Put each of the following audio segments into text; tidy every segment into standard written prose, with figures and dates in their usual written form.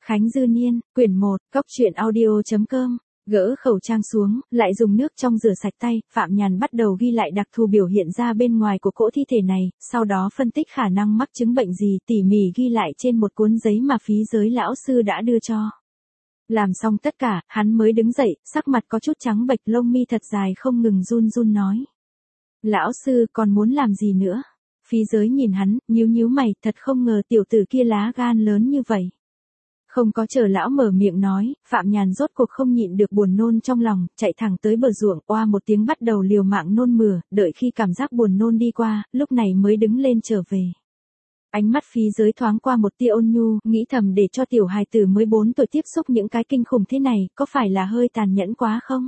Khánh Dư Niên, quyển 1, góc truyện audio.com. Gỡ khẩu trang xuống, lại dùng nước trong rửa sạch tay, Phạm Nhàn bắt đầu ghi lại đặc thù biểu hiện ra bên ngoài của cỗ thi thể này, sau đó phân tích khả năng mắc chứng bệnh gì, tỉ mỉ ghi lại trên một cuốn giấy mà phí giới lão sư đã đưa cho. Làm xong tất cả, hắn mới đứng dậy, sắc mặt có chút trắng bệch, lông mi thật dài không ngừng run run nói. Lão sư còn muốn làm gì nữa? Phí giới nhìn hắn, nhíu mày, thật không ngờ tiểu tử kia lá gan lớn như vậy. Không có chờ lão mở miệng nói, Phạm Nhàn rốt cuộc không nhịn được buồn nôn trong lòng, chạy thẳng tới bờ ruộng, oa một tiếng bắt đầu liều mạng nôn mửa, đợi khi cảm giác buồn nôn đi qua, lúc này mới đứng lên trở về. Ánh mắt phí giới thoáng qua một tia ôn nhu, nghĩ thầm để cho tiểu hài tử mới 4 tuổi tiếp xúc những cái kinh khủng thế này, có phải là hơi tàn nhẫn quá không?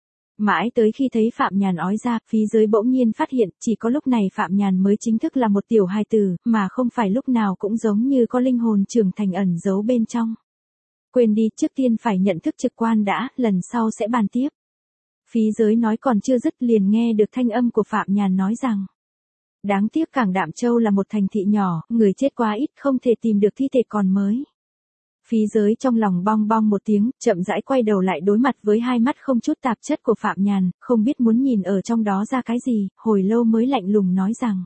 Mãi tới khi thấy Phạm Nhàn ói ra, phí giới bỗng nhiên phát hiện, chỉ có lúc này Phạm Nhàn mới chính thức là một tiểu hài tử, mà không phải lúc nào cũng giống như có linh hồn trưởng thành ẩn giấu bên trong. Quên đi, trước tiên phải nhận thức trực quan đã, lần sau sẽ bàn tiếp. Phí giới nói còn chưa dứt liền nghe được thanh âm của Phạm Nhàn nói rằng. Đáng tiếc Cảng Đạm Châu là một thành thị nhỏ, người chết quá ít, không thể tìm được thi thể còn mới. Phí giới trong lòng bong bong một tiếng, chậm rãi quay đầu lại đối mặt với hai mắt không chút tạp chất của Phạm Nhàn, không biết muốn nhìn ở trong đó ra cái gì, hồi lâu mới lạnh lùng nói rằng.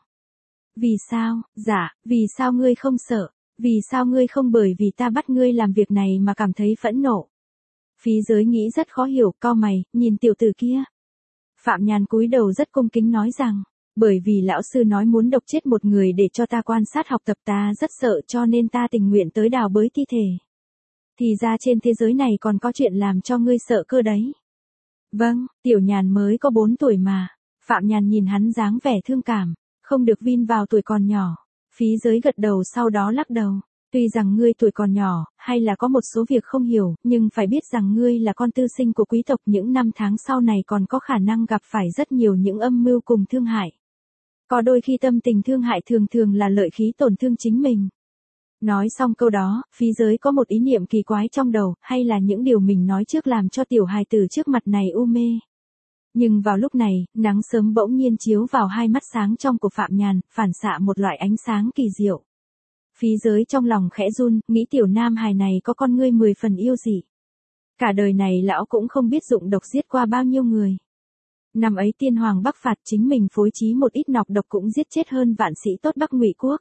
Vì sao, dạ, vì sao ngươi không sợ, vì sao ngươi không bởi vì ta bắt ngươi làm việc này mà cảm thấy phẫn nộ. Phí giới nghĩ rất khó hiểu, cau mày, nhìn tiểu tử kia. Phạm Nhàn cúi đầu rất cung kính nói rằng. Bởi vì lão sư nói muốn độc chết một người để cho ta quan sát học tập, ta rất sợ cho nên ta tình nguyện tới đào bới thi thể. Thì ra trên thế giới này còn có chuyện làm cho ngươi sợ cơ đấy. Vâng, tiểu Nhàn mới có 4 tuổi mà. Phạm Nhàn nhìn hắn dáng vẻ thương cảm, không được vin vào tuổi còn nhỏ. Phí giới gật đầu sau đó lắc đầu. Tuy rằng ngươi tuổi còn nhỏ, hay là có một số việc không hiểu, nhưng phải biết rằng ngươi là con tư sinh của quý tộc, những năm tháng sau này còn có khả năng gặp phải rất nhiều những âm mưu cùng thương hại. Có đôi khi tâm tình thương hại thường là lợi khí tổn thương chính mình. Nói xong câu đó, phí giới có một ý niệm kỳ quái trong đầu, hay là những điều mình nói trước làm cho tiểu hài tử trước mặt này u mê. Nhưng vào lúc này, nắng sớm bỗng nhiên chiếu vào hai mắt sáng trong của Phạm Nhàn, phản xạ một loại ánh sáng kỳ diệu. Phí giới trong lòng khẽ run, nghĩ tiểu nam hài này có con ngươi 10 phần yêu dị. Cả đời này lão cũng không biết dụng độc giết qua bao nhiêu người. Năm ấy tiên hoàng Bắc phạt chính mình phối trí một ít nọc độc cũng giết chết hơn vạn sĩ tốt Bắc Ngụy quốc.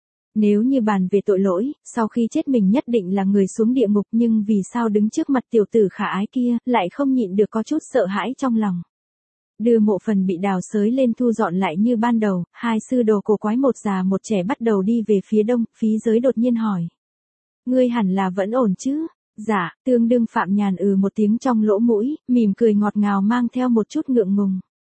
Nếu như bàn về tội lỗi, sau khi chết mình nhất định là người xuống địa ngục, nhưng vì sao đứng trước mặt tiểu tử khả ái kia, lại không nhịn được có chút sợ hãi trong lòng. Đưa mộ phần bị đào xới lên thu dọn lại như ban đầu, hai sư đồ cổ quái một già một trẻ bắt đầu đi về phía đông, phí giới đột nhiên hỏi. Ngươi hẳn là vẫn ổn chứ? Dạ, tương đương Phạm Nhàn một tiếng trong lỗ mũi, mỉm cười ngọt ngào mang theo một chút ngượng ngùng.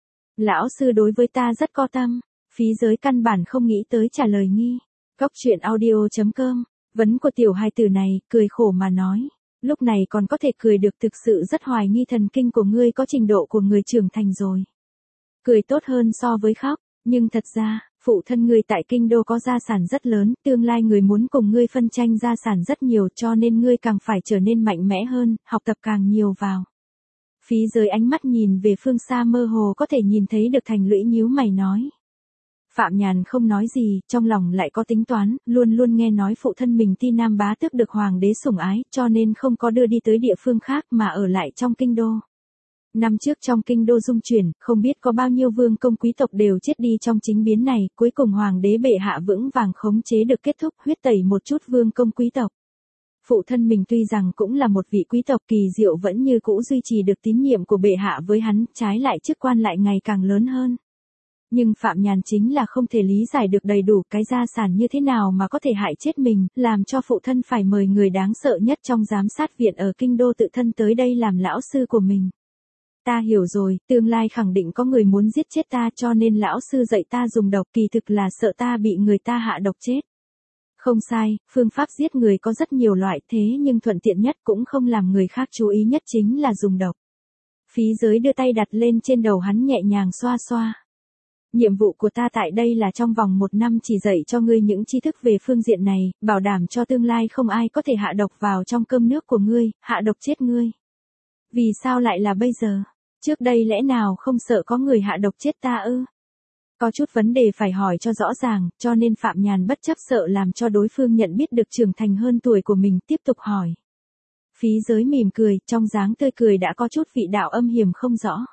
Lão sư đối với ta rất có tâm, phí giới căn bản không nghĩ tới trả lời nghi. Góc truyện audio.com, vấn của tiểu hài tử này, cười khổ mà nói. Lúc này còn có thể cười được, thực sự rất hoài nghi thần kinh của ngươi có trình độ của người trưởng thành rồi. Cười tốt hơn so với khóc, nhưng thật ra, phụ thân ngươi tại kinh đô có gia sản rất lớn, tương lai người muốn cùng ngươi phân tranh gia sản rất nhiều, cho nên ngươi càng phải trở nên mạnh mẽ hơn, học tập càng nhiều vào. Phí giới ánh mắt nhìn về phương xa mơ hồ có thể nhìn thấy được Thành Lũy nhíu mày nói. Phạm Nhàn không nói gì, trong lòng lại có tính toán, luôn nghe nói phụ thân mình Ti Nam bá tước được hoàng đế sủng ái, cho nên không có đưa đi tới địa phương khác mà ở lại trong kinh đô. Năm trước trong kinh đô dung chuyển, không biết có bao nhiêu vương công quý tộc đều chết đi trong chính biến này, cuối cùng hoàng đế bệ hạ vững vàng khống chế được kết thúc, huyết tẩy một chút vương công quý tộc. Phụ thân mình tuy rằng cũng là một vị quý tộc, kỳ diệu vẫn như cũ duy trì được tín nhiệm của bệ hạ với hắn, trái lại chức quan lại ngày càng lớn hơn. Nhưng Phạm Nhàn chính là không thể lý giải được đầy đủ cái gia sản như thế nào mà có thể hại chết mình, làm cho phụ thân phải mời người đáng sợ nhất trong giám sát viện ở kinh đô tự thân tới đây làm lão sư của mình. Ta hiểu rồi, tương lai khẳng định có người muốn giết chết ta, cho nên lão sư dạy ta dùng độc, kỳ thực là sợ ta bị người ta hạ độc chết. Không sai, phương pháp giết người có rất nhiều loại, thế nhưng thuận tiện nhất cũng không làm người khác chú ý nhất chính là dùng độc. Phí giới đưa tay đặt lên trên đầu hắn nhẹ nhàng xoa xoa. Nhiệm vụ của ta tại đây là trong vòng 1 năm chỉ dạy cho ngươi những tri thức về phương diện này, bảo đảm cho tương lai không ai có thể hạ độc vào trong cơm nước của ngươi, hạ độc chết ngươi. Vì sao lại là bây giờ? Trước đây lẽ nào không sợ có người hạ độc chết ta ư? Có chút vấn đề phải hỏi cho rõ ràng, cho nên Phạm Nhàn bất chấp sợ làm cho đối phương nhận biết được trưởng thành hơn tuổi của mình, tiếp tục hỏi. Phí giới mỉm cười, trong dáng tươi cười đã có chút vị đạo âm hiểm không rõ.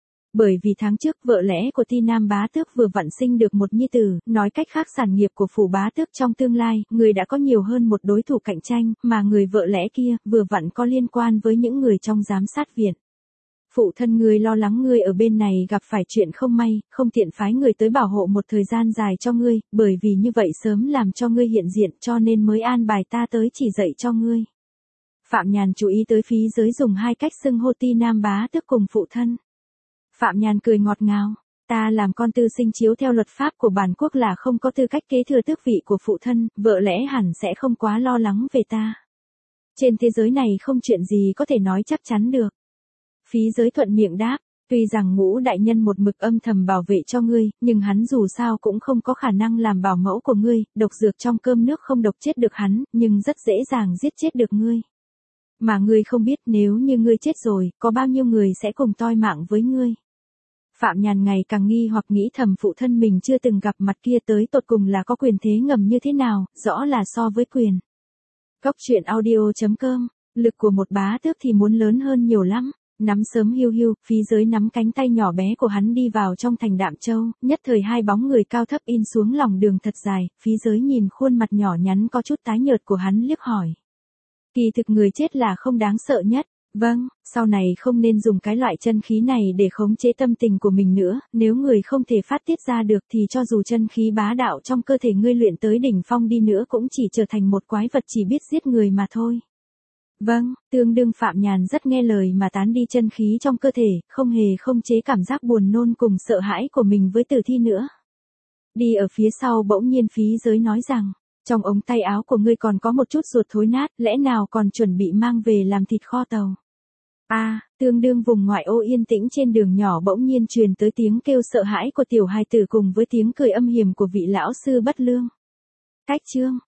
Bởi vì tháng trước vợ lẽ của Ti Nam bá tước vừa vặn sinh được một nhi tử, nói cách khác sản nghiệp của phủ bá tước trong tương lai, người đã có nhiều hơn một đối thủ cạnh tranh, mà người vợ lẽ kia vừa vặn có liên quan với những người trong giám sát viện. Phụ thân ngươi lo lắng ngươi ở bên này gặp phải chuyện không may, không tiện phái người tới bảo hộ một thời gian dài cho ngươi, bởi vì như vậy sớm làm cho ngươi hiện diện cho nên mới an bài ta tới chỉ dạy cho ngươi. Phạm Nhàn chú ý tới Phí giới dùng hai cách xưng hô Ti Nam bá tước cùng phụ thân. Phạm Nhàn cười ngọt ngào, ta làm con tư sinh chiếu theo luật pháp của bản quốc là không có tư cách kế thừa tước vị của phụ thân, vợ lẽ hẳn sẽ không quá lo lắng về ta. Trên thế giới này không chuyện gì có thể nói chắc chắn được. Phí giới thuận miệng đáp, tuy rằng Ngũ đại nhân một mực âm thầm bảo vệ cho ngươi, nhưng hắn dù sao cũng không có khả năng làm bảo mẫu của ngươi, độc dược trong cơm nước không độc chết được hắn, nhưng rất dễ dàng giết chết được ngươi. Mà ngươi không biết nếu như ngươi chết rồi, có bao nhiêu người sẽ cùng toi mạng với ngươi. Phạm Nhàn ngày càng nghi hoặc nghĩ thầm phụ thân mình chưa từng gặp mặt kia tới tột cùng là có quyền thế ngầm như thế nào, rõ là so với quyền. Cóc truyện audio.com, lực của một bá tước thì muốn lớn hơn nhiều lắm. Nắm sớm hiu hiu, Phí giới nắm cánh tay nhỏ bé của hắn đi vào trong thành Đạm Châu, nhất thời hai bóng người cao thấp in xuống lòng đường thật dài, Phí giới nhìn khuôn mặt nhỏ nhắn có chút tái nhợt của hắn liếc hỏi. Kỳ thực người chết là không đáng sợ nhất. Vâng, sau này không nên dùng cái loại chân khí này để khống chế tâm tình của mình nữa, nếu người không thể phát tiết ra được thì cho dù chân khí bá đạo trong cơ thể ngươi luyện tới đỉnh phong đi nữa cũng chỉ trở thành một quái vật chỉ biết giết người mà thôi. Vâng, tương đương Phạm Nhàn rất nghe lời mà tán đi chân khí trong cơ thể, không hề không chế cảm giác buồn nôn cùng sợ hãi của mình với tử thi nữa. Đi ở phía sau bỗng nhiên Phí giới nói rằng, trong ống tay áo của ngươi còn có một chút ruột thối nát, lẽ nào còn chuẩn bị mang về làm thịt kho tàu. Tương đương vùng ngoại ô yên tĩnh trên đường nhỏ bỗng nhiên truyền tới tiếng kêu sợ hãi của tiểu hài tử cùng với tiếng cười âm hiểm của vị lão sư bất lương. Cách chương